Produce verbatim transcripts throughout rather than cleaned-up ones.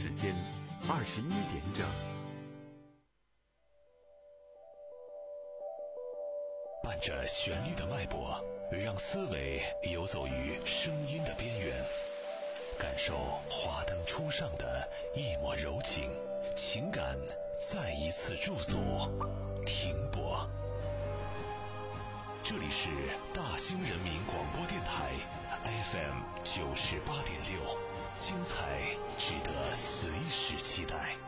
时间二十一点整。 伴着旋律的脉搏，让思维游走于声音的边缘，感受华灯初上的一抹柔情，情感再一次驻足停泊。这里是大兴人民广播电台 F M 九十八点六，精彩值得随时期待。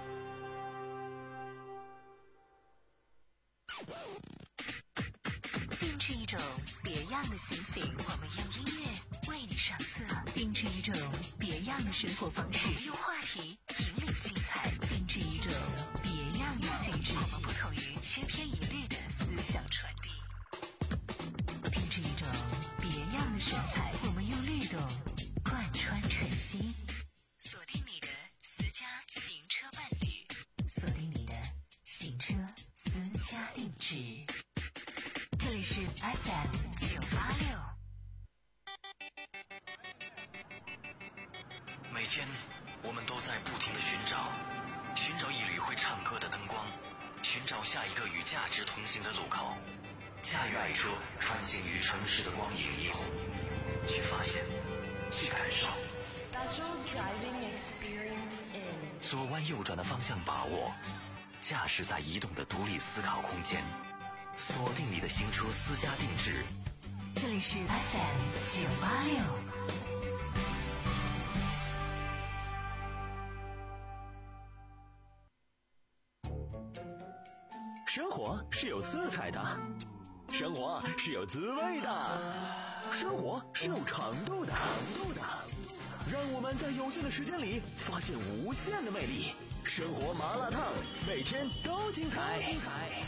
定制一种别样的心情，我们用音乐为你上色；定制一种别样的生活方式，我们用话题引领精彩；定制一种别样的气质，我们不同于千篇一律的思想传递；定制一种别样的神采，我们用律动贯穿晨曦。锁定你的私家行车伴侣，锁定你的行车私家定制。这里是 F M 九八六。 每天我们都在不停地寻找，寻找一缕会唱歌的灯光，寻找下一个与价值同行的路口。驾驭爱车，穿行于城市的光影霓虹，去发现，去感受。 Special driving experience in 左弯右转的方向把握，驾驶在移动的独立思考空间。锁定你的新车私家定制， 这里是 F M 九八六。 生活是有色彩的，生活是有滋味的，生活是有长度的。让我们在有限的时间里发现无限的魅力。生活麻辣烫，每天都精彩。精彩。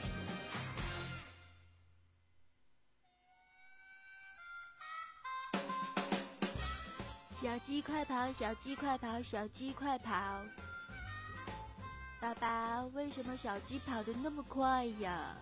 小鸡快跑，小鸡快跑，小鸡快跑！爸爸，为什么小鸡跑得那么快呀？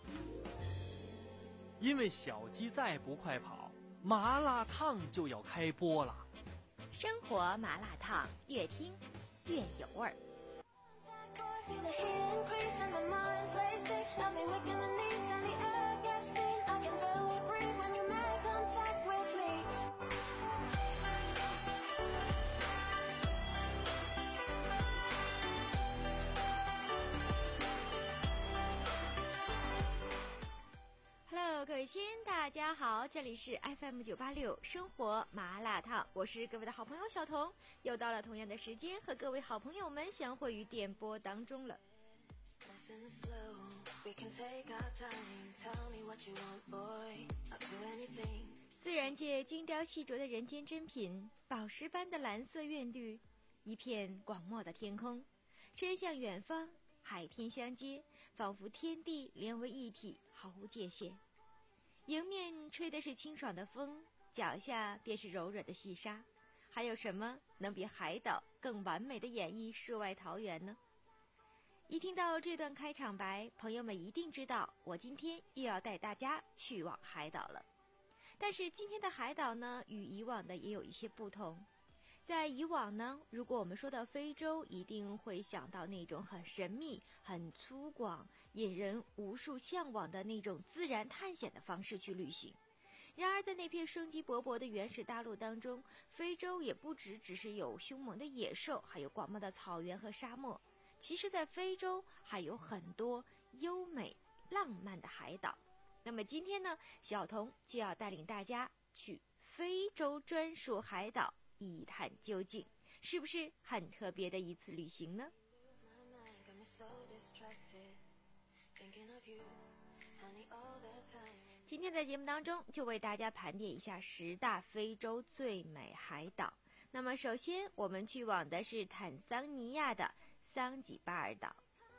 因为小鸡再不快跑，麻辣烫就要开播了。 生活麻辣烫，越听越有味儿。Hello， 各位亲，大家好，这里是 F M 九八六生活麻辣烫，我是各位的好朋友小彤，又到了同样的时间和各位好朋友们相会于电波当中了。自然界精雕细琢的人间珍品，宝石般的蓝色院绿，一片广漠的天空，伸向远方，海天相接，仿佛天地连为一体，毫无界限。迎面吹的是清爽的风，脚下便是柔软的细沙，还有什么能比海岛更完美的演绎世外桃源呢？一听到这段开场白，朋友们一定知道我今天又要带大家去往海岛了。但是今天的海岛呢，与以往的也有一些不同。在以往呢，如果我们说到非洲，一定会想到那种很神秘、很粗犷、引人无数向往的那种自然探险的方式去旅行。然而在那片生机勃勃的原始大陆当中，非洲也不只只是有凶猛的野兽，还有广袤的草原和沙漠。其实在非洲还有很多优美浪漫的海岛。那么今天呢，小彤就要带领大家去非洲专属海岛一探究竟，是不是很特别的一次旅行呢？今天在节目当中就为大家盘点一下十大非洲最美海岛。那么首先我们去往的是坦桑尼亚的桑吉巴尔岛。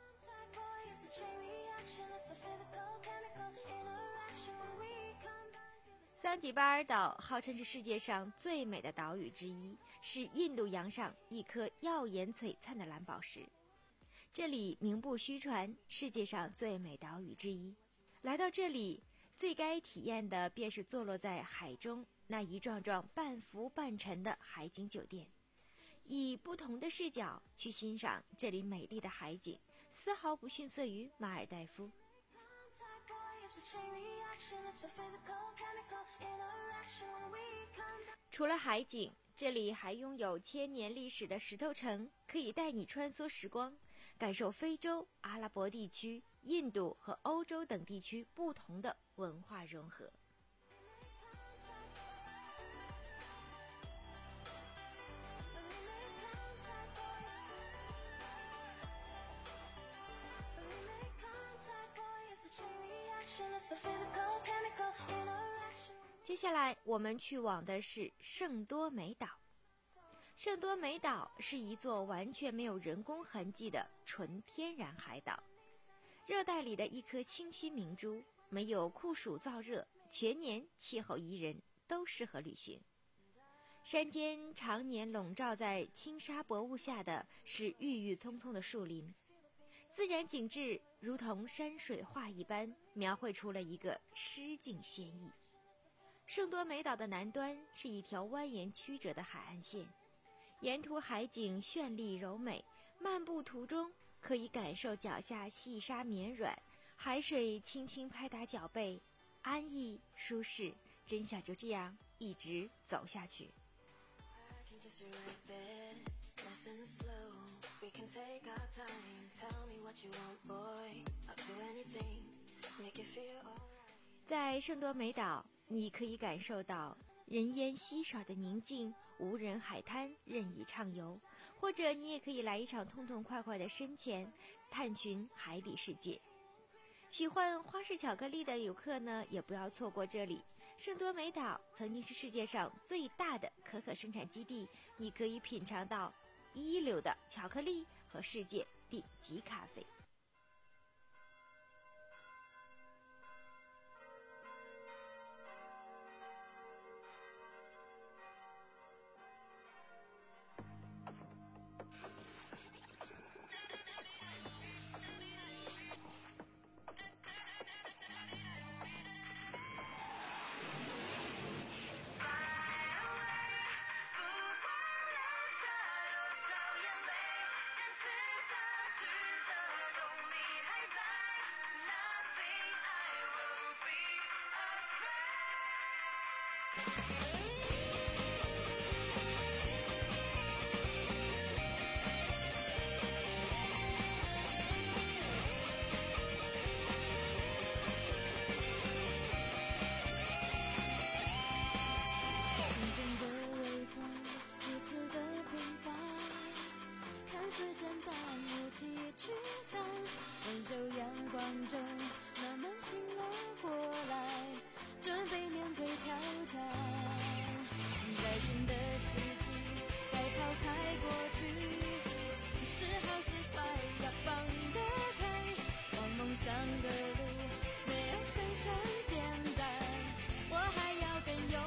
桑吉巴尔岛号称是世界上最美的岛屿之一，是印度洋上一颗耀眼璀璨的蓝宝石。这里名不虚传，世界上最美岛屿之一。来到这里，最该体验的便是坐落在海中那一幢幢半浮半沉的海景酒店。 以不同的视角去欣赏这里美丽的海景，丝毫不逊色于马尔代夫。除了海景，这里还拥有千年历史的石头城，可以带你穿梭时光，感受非洲、阿拉伯地区、印度和欧洲等地区不同的文化融合。接下来我们去往的是圣多美岛。圣多美岛是一座完全没有人工痕迹的纯天然海岛，热带里的一颗清新明珠，没有酷暑燥热，全年气候宜人，都适合旅行。山间常年笼罩在轻纱薄雾下的是郁郁葱葱的树林，自然景致如同山水画一般，描绘出了一个诗境仙意。圣多美岛的南端是一条蜿蜒曲折的海岸线，沿途海景绚丽柔美，漫步途中可以感受脚下细沙绵软，海水轻轻拍打脚背，安逸舒适，真想就这样一直走下去。在圣多美岛，你可以感受到人烟稀少的宁静，无人海滩任意畅游，或者你也可以来一场痛痛快快的深潜，探寻海底世界。喜欢花式巧克力的游客呢，也不要错过这里。圣多美岛曾经是世界上最大的可可生产基地，你可以品尝到一流的巧克力和世界顶级咖啡。 温柔阳光中慢慢醒了过来，准备面对挑战。在新的世纪该抛开过去，是好是坏要放得开，往梦想的路没有想象简单，我还要更勇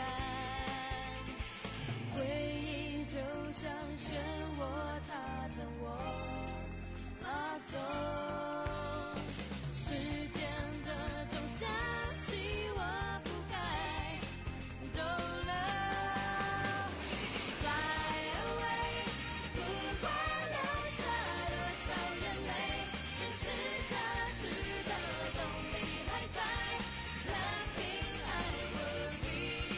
敢。回忆就像漩涡，它将我拉走，时间的钟响起，我不该走了。 Fly away， 不管流下多少眼泪，坚持下去的动力还在。Nothing I will be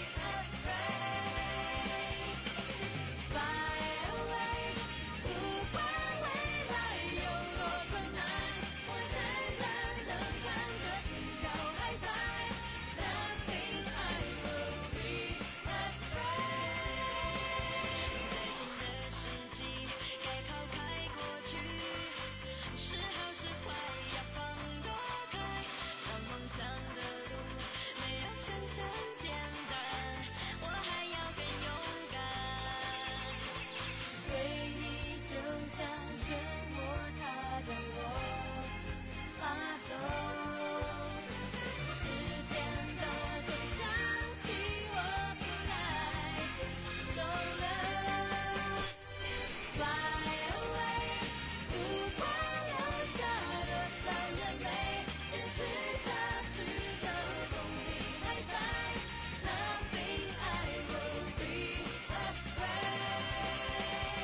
afraid。 Fly away， 不管未来有多困难，我站站能看着心跳还在。Nothing I will be afraid。 在新的世纪，该抛开过去，是好是坏要放多开，让梦想的路没有想象简单，我还要更勇敢。回忆就像漩涡，它将我拉走，时间的钟响起，我不该走了。Fly away， 不管流下多少眼泪，坚持下去的动力还在。Nothing I will be afraid。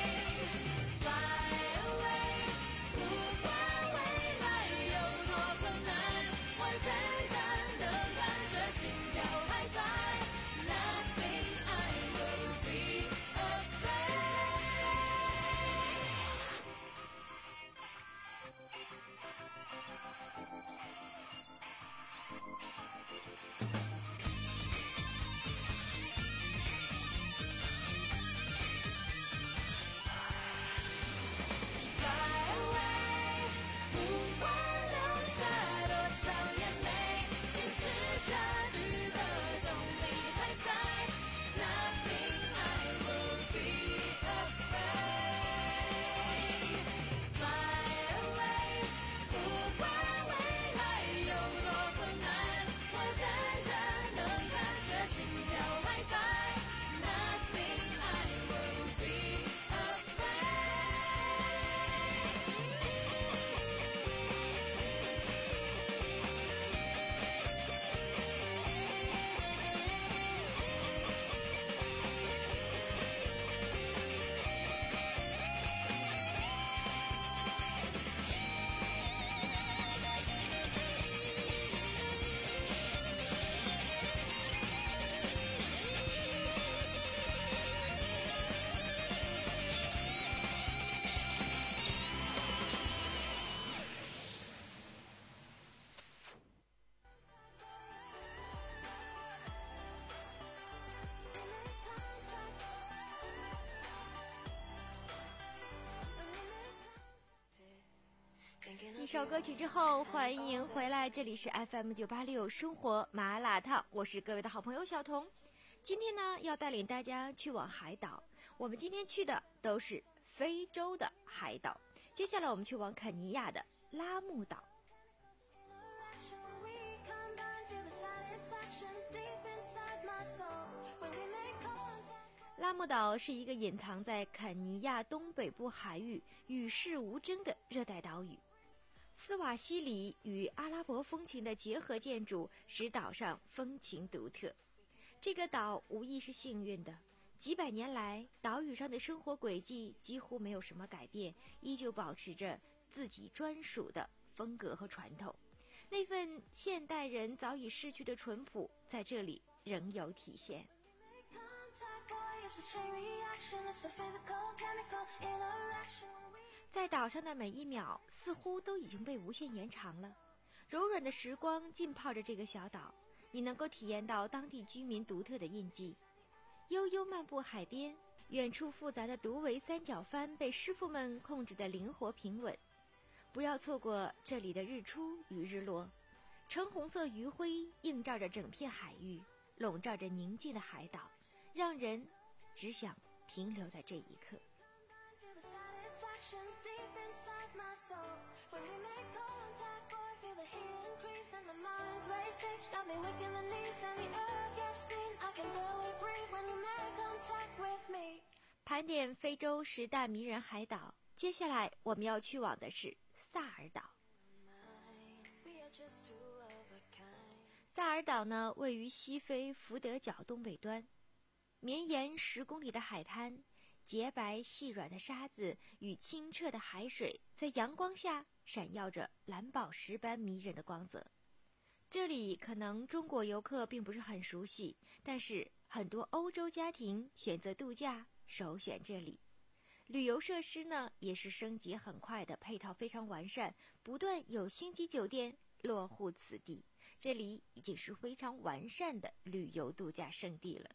首歌曲之后，欢迎回来，这里是 F M 九八六生活麻辣烫，我是各位的好朋友小童。今天呢，要带领大家去往海岛，我们今天去的都是非洲的海岛。接下来我们去往肯尼亚的拉木岛。拉木岛是一个隐藏在肯尼亚东北部海域、与世无争的热带岛屿。斯瓦西里与阿拉伯风情的结合建筑使岛上风情独特。这个岛无疑是幸运的，几百年来，岛屿上的生活轨迹几乎没有什么改变，依旧保持着自己专属的风格和传统。那份现代人早已失去的淳朴，在这里仍有体现。在岛上的每一秒似乎都已经被无限延长了，柔软的时光浸泡着这个小岛，你能够体验到当地居民独特的印记。悠悠漫步海边，远处复杂的独围三角帆被师傅们控制得灵活平稳。不要错过这里的日出与日落，橙红色余晖映照着整片海域，笼罩着宁静的海岛，让人只想停留在这一刻。盘点非洲十大迷人海岛，接下来我们要去往的是萨尔岛。萨尔岛呢，位于西非福德角东北端，绵延十公里的海滩，洁白细软的沙子与清澈的海水在阳光下闪耀着蓝宝石般迷人的光泽。这里可能中国游客并不是很熟悉，但是很多欧洲家庭选择度假首选这里。旅游设施呢也是升级很快的，配套非常完善，不断有星级酒店落户此地，这里已经是非常完善的旅游度假胜地了。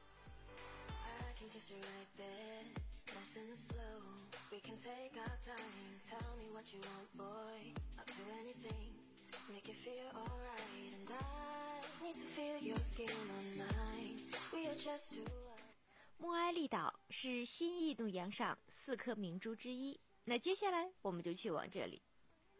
莫埃利岛是新印度洋上四颗明珠之一，那接下来我们就去往这里。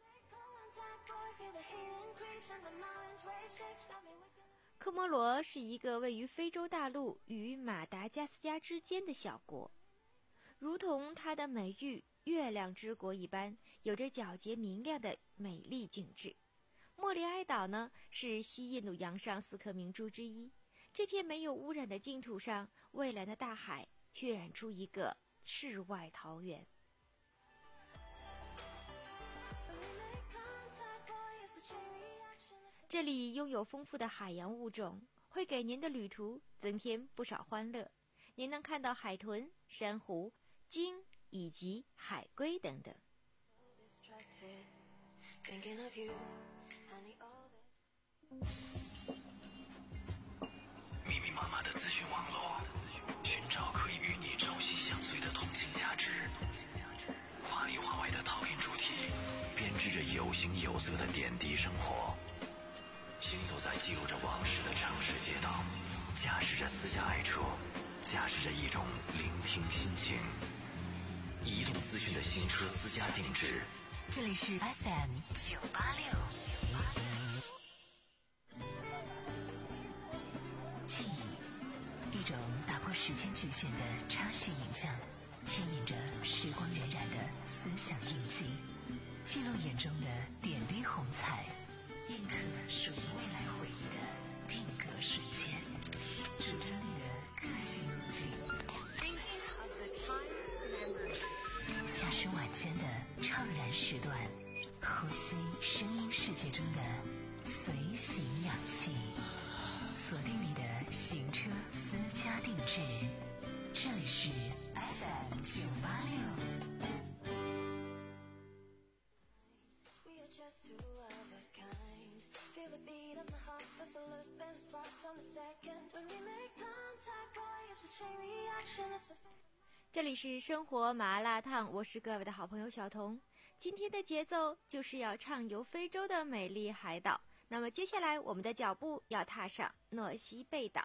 科摩罗是一个位于非洲大陆与马达加斯加之间的小国，如同它的美誉月亮之国一般，有着皎洁明亮的美丽景致。莫里埃岛呢，是西印度洋上四颗明珠之一。这片没有污染的净土上，蔚蓝的大海渲染出一个世外桃源。这里拥有丰富的海洋物种，会给您的旅途增添不少欢乐。您能看到海豚、珊瑚、鲸以及海龟等等。 密密麻麻的资讯网络，寻找可以与你朝夕相随的通信价值。话里话外的讨论主题，编织着有形有色的点滴生活。行走在记录着往事的城市街道，驾驶着私家爱车，驾驶着一种聆听心情。移动资讯的新车私家定制， 这里是 F M 九八六。记忆，一种打破时间局限的插叙影像，牵引着时光荏苒的思想印记，记录眼中的点滴红彩，印刻属于未来回忆的定格瞬间，主张你的个性路径。驾驶晚间的怅然时段，呼吸声音世界中的随行氧气，锁定你的行车私家定制，这里是 F M 九八六。 这里是生活麻辣烫，我是各位的好朋友小童。 今天的节奏就是要畅游非洲的美丽海岛。那么接下来我们的脚步要踏上诺西贝岛。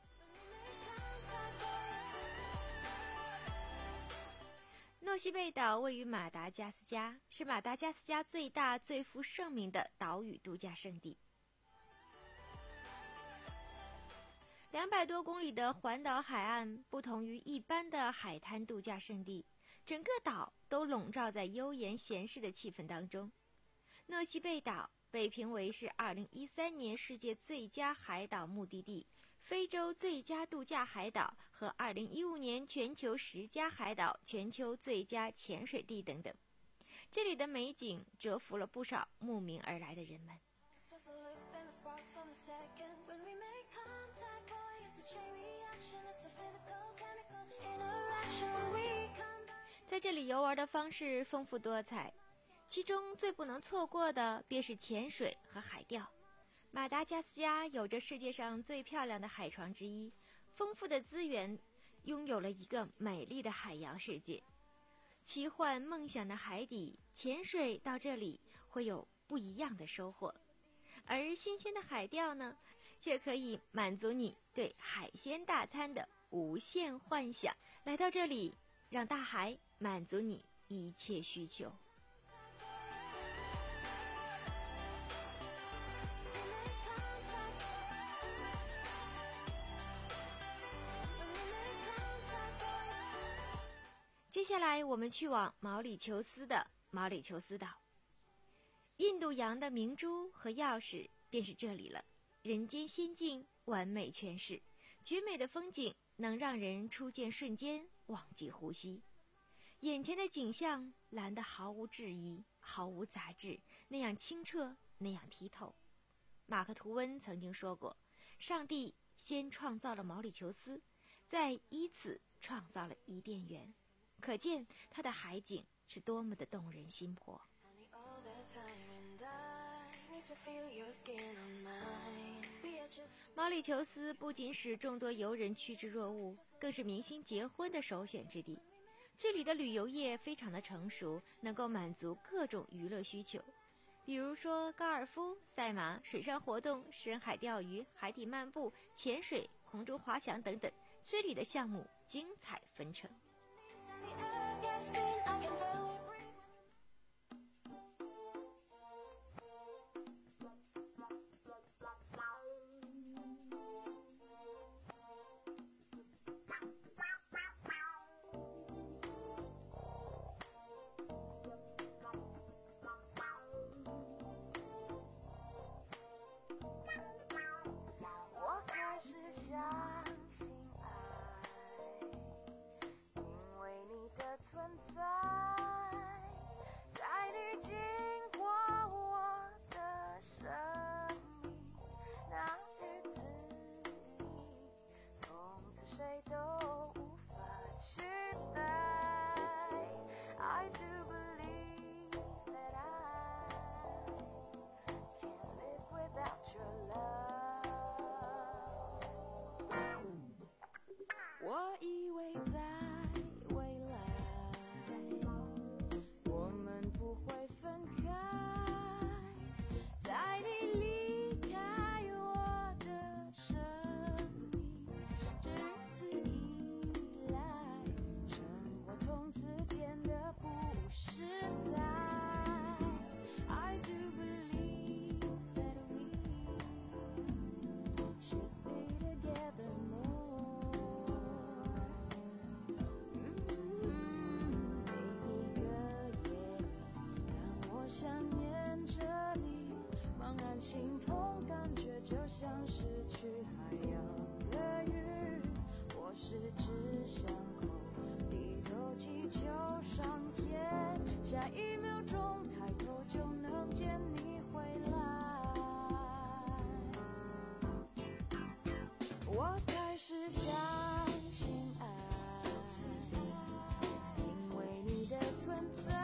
诺西贝岛位于马达加斯加，是马达加斯加最大最负盛名的岛屿度假胜地。两百多公里的环岛海岸不同于一般的海滩度假胜地，整个岛都笼罩在悠闲闲适的气氛当中。诺西贝岛被评为是二零一三年世界最佳海岛目的地、非洲最佳度假海岛和二零一五年全球十佳海岛、全球最佳潜水地等等。这里的美景折服了不少慕名而来的人们。在这里游玩的方式丰富多彩，其中最不能错过的便是潜水和海钓。马达加斯加有着世界上最漂亮的海床之一，丰富的资源，拥有了一个美丽的海洋世界。奇幻梦想的海底，潜水到这里会有不一样的收获。而新鲜的海钓呢，却可以满足你对海鲜大餐的无限幻想。来到这里，让大海满足你一切需求。接下来我们去往毛里求斯的毛里求斯岛。印度洋的明珠和钥匙便是这里了，人间仙境完美诠释，绝美的风景能让人初见瞬间忘记呼吸。眼前的景象蓝得毫无质疑，毫无杂质，那样清澈，那样剔透。马克吐温曾经说过，上帝先创造了毛里求斯，再依此创造了伊甸园，可见它的海景是多么的动人心魄。毛里求斯不仅使众多游人趋之若鹜，更是明星结婚的首选之地。这里的旅游业非常的成熟，能够满足各种娱乐需求，比如说高尔夫、赛马、水上活动、深海钓鱼、海底漫步、潜水、空中滑翔等等，这里的项目精彩纷呈。 我以为在未来我们不会分开，在你离开我的生命这日子以来，生活从此变得不实在。 I do believe that we should be together more. 想念着你，茫然心痛，感觉就像失去海洋的鱼。我十指相扣，低头祈求上天，下一秒钟抬头就能见你回来。我开始相信爱，因为你的存在。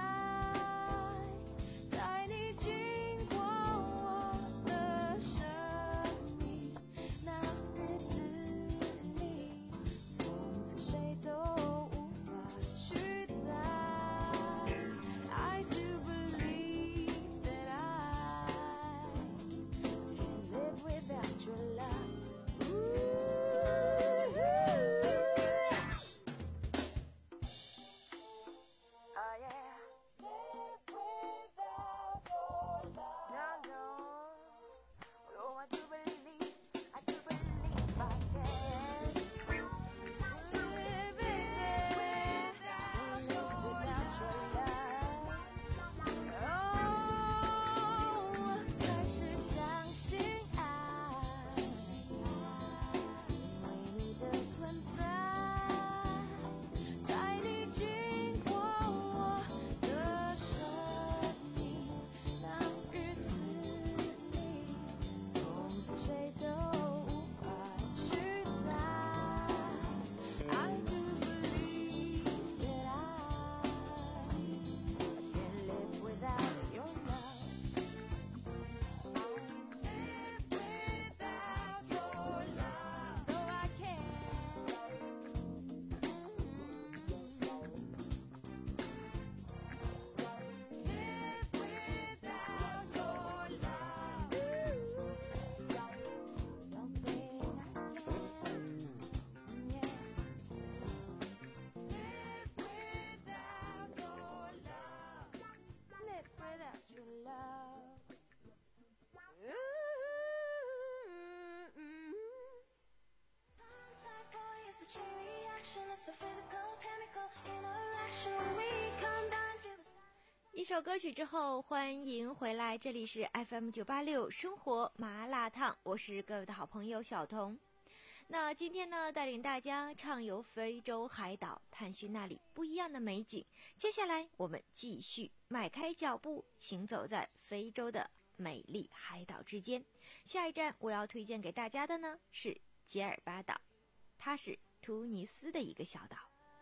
I do believe 首歌曲之后，欢迎回来，这里是 F M 九八六生活麻辣烫，我是各位的好朋友小彤。那今天呢，带领大家畅游非洲海岛，探寻那里不一样的美景。接下来我们继续迈开脚步，行走在非洲的美丽海岛之间。下一站我要推荐给大家的呢是杰尔巴岛，它是突尼斯的一个小岛。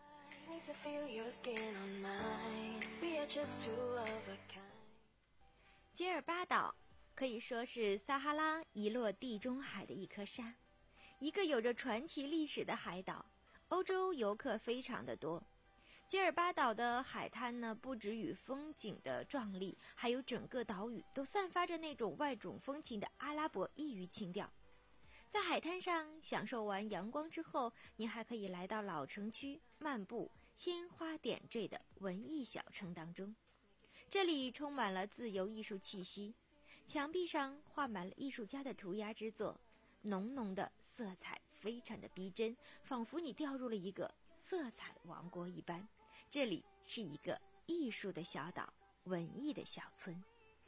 杰尔巴岛可以说是撒哈拉遗落地中海的一颗沙，一个有着传奇历史的海岛。欧洲游客非常的多。杰尔巴岛的海滩呢，不止与风景的壮丽，还有整个岛屿都散发着那种外种风情的阿拉伯异域情调。在海滩上享受完阳光之后，你还可以来到老城区漫步鲜花点缀的文艺小城当中。这里充满了自由艺术气息，墙壁上画满了艺术家的涂鸦之作，浓浓的色彩非常的逼真，仿佛你掉入了一个色彩王国一般。这里是一个艺术的小岛，文艺的小村。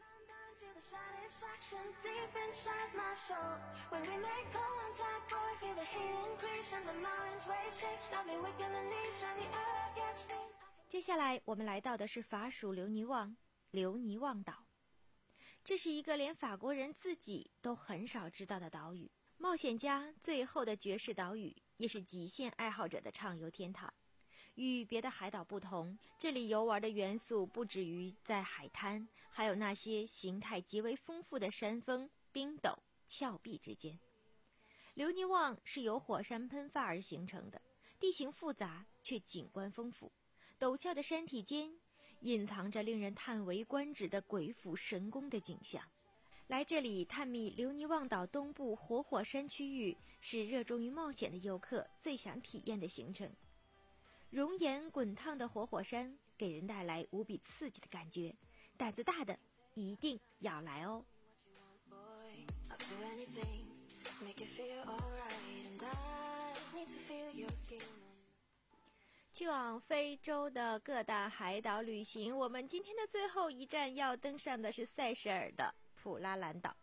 接下来我们来到的是法属留尼旺留尼旺岛，这是一个连法国人自己都很少知道的岛屿，冒险家最后的绝世岛屿，也是极限爱好者的畅游天堂。与别的海岛不同，这里游玩的元素不止于在海滩，还有那些形态极为丰富的山峰、冰陡、峭壁之间。留尼旺是由火山喷发而形成的，地形复杂却景观丰富，陡峭的山体间隐藏着令人叹为观止的鬼斧神工的景象。来这里探秘留尼旺岛东部活火山区域，是热衷于冒险的游客最想体验的行程。熔岩滚烫的活火山给人带来无比刺激的感觉，胆子大的一定要来哦。去往非洲的各大海岛旅行，我们今天的最后一站要登上的是塞舌尔的普拉兰岛。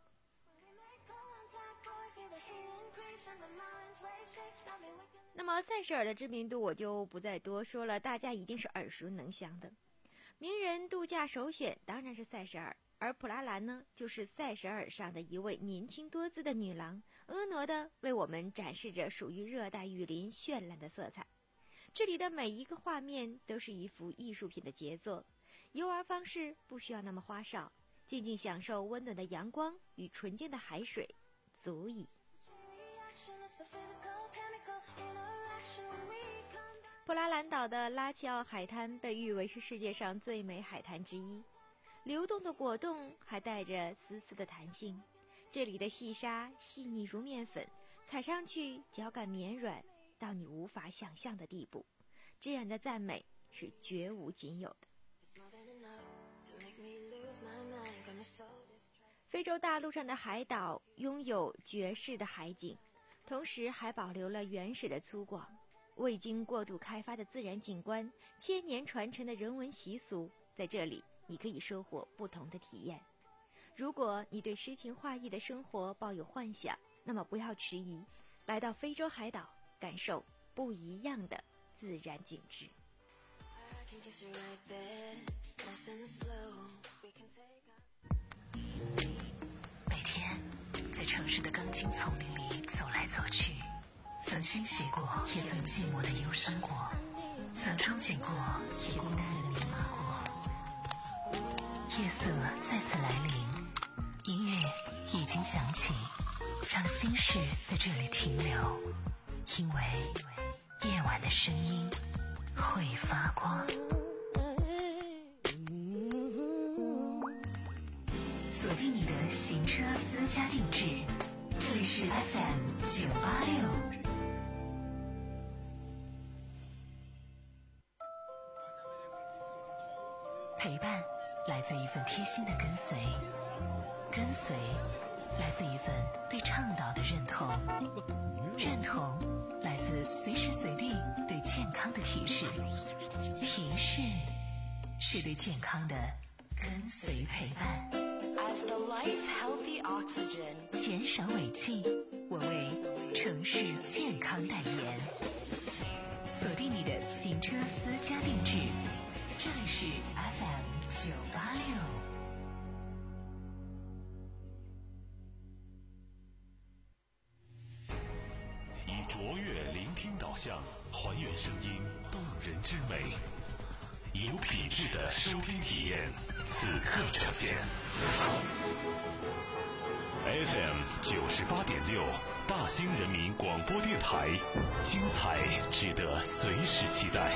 那么塞舌尔的知名度我就不再多说了，大家一定是耳熟能详的。名人度假首选当然是塞舌尔，而普拉兰呢，就是塞舌尔上的一位年轻多姿的女郎，婀娜的为我们展示着属于热带雨林绚烂的色彩。这里的每一个画面都是一幅艺术品的杰作，游玩方式不需要那么花哨，静静享受温暖的阳光与纯净的海水足矣。普拉兰岛的拉齐奥海滩被誉为是世界上最美海滩之一，流动的果冻还带着丝丝的弹性，这里的细沙细腻如面粉，踩上去脚感绵软到你无法想象的地步，这样的赞美是绝无仅有的。非洲大陆上的海岛拥有绝世的海景，同时还保留了原始的粗犷，未经过度开发的自然景观，千年传承的人文习俗，在这里你可以收获不同的体验。如果你对诗情画意的生活抱有幻想，那么不要迟疑，来到非洲海岛，感受不一样的自然景致。 每天在城市的钢筋丛林里走来走去，曾欣喜过，也曾寂寞的忧伤过，曾憧憬过，也孤单的迷茫过。夜色再次来临，音乐已经响起，让心事在这里停留，因为夜晚的声音会发光。锁定你的行车私家定制，这里是 F M 九八六。陪伴来自一份贴心的跟随，跟随来自一份对倡导的认同，认同来自随时随地对健康的提示，提示是对健康的跟随陪伴。 As the life healthy oxygen， 减少尾气，我为城市健康代言。锁定你的行车私家定制，这里是 F M 九八六。 以卓越聆听导向，还原声音动人之美，以有品质的收听体验，此刻呈现。F M 九十八点六，大兴人民广播电台，精彩值得随时期待。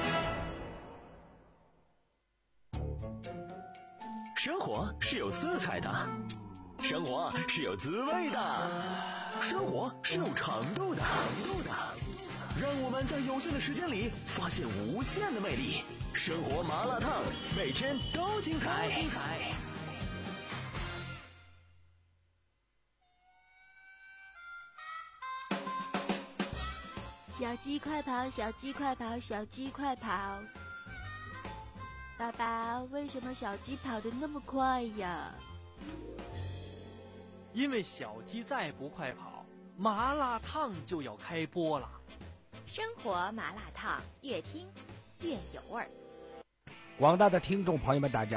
生活是有色彩的，生活是有滋味的，生活是有长度的。长度的，让我们在有限的时间里发现无限的魅力。生活麻辣烫，每天都精彩。精彩。 小鸡快跑，小鸡快跑，小鸡快跑！爸爸，为什么小鸡跑得那么快呀？ 因为小鸡再不快跑，麻辣烫就要开播了。 生活麻辣烫，越听越有味儿。 广大的听众朋友们，大家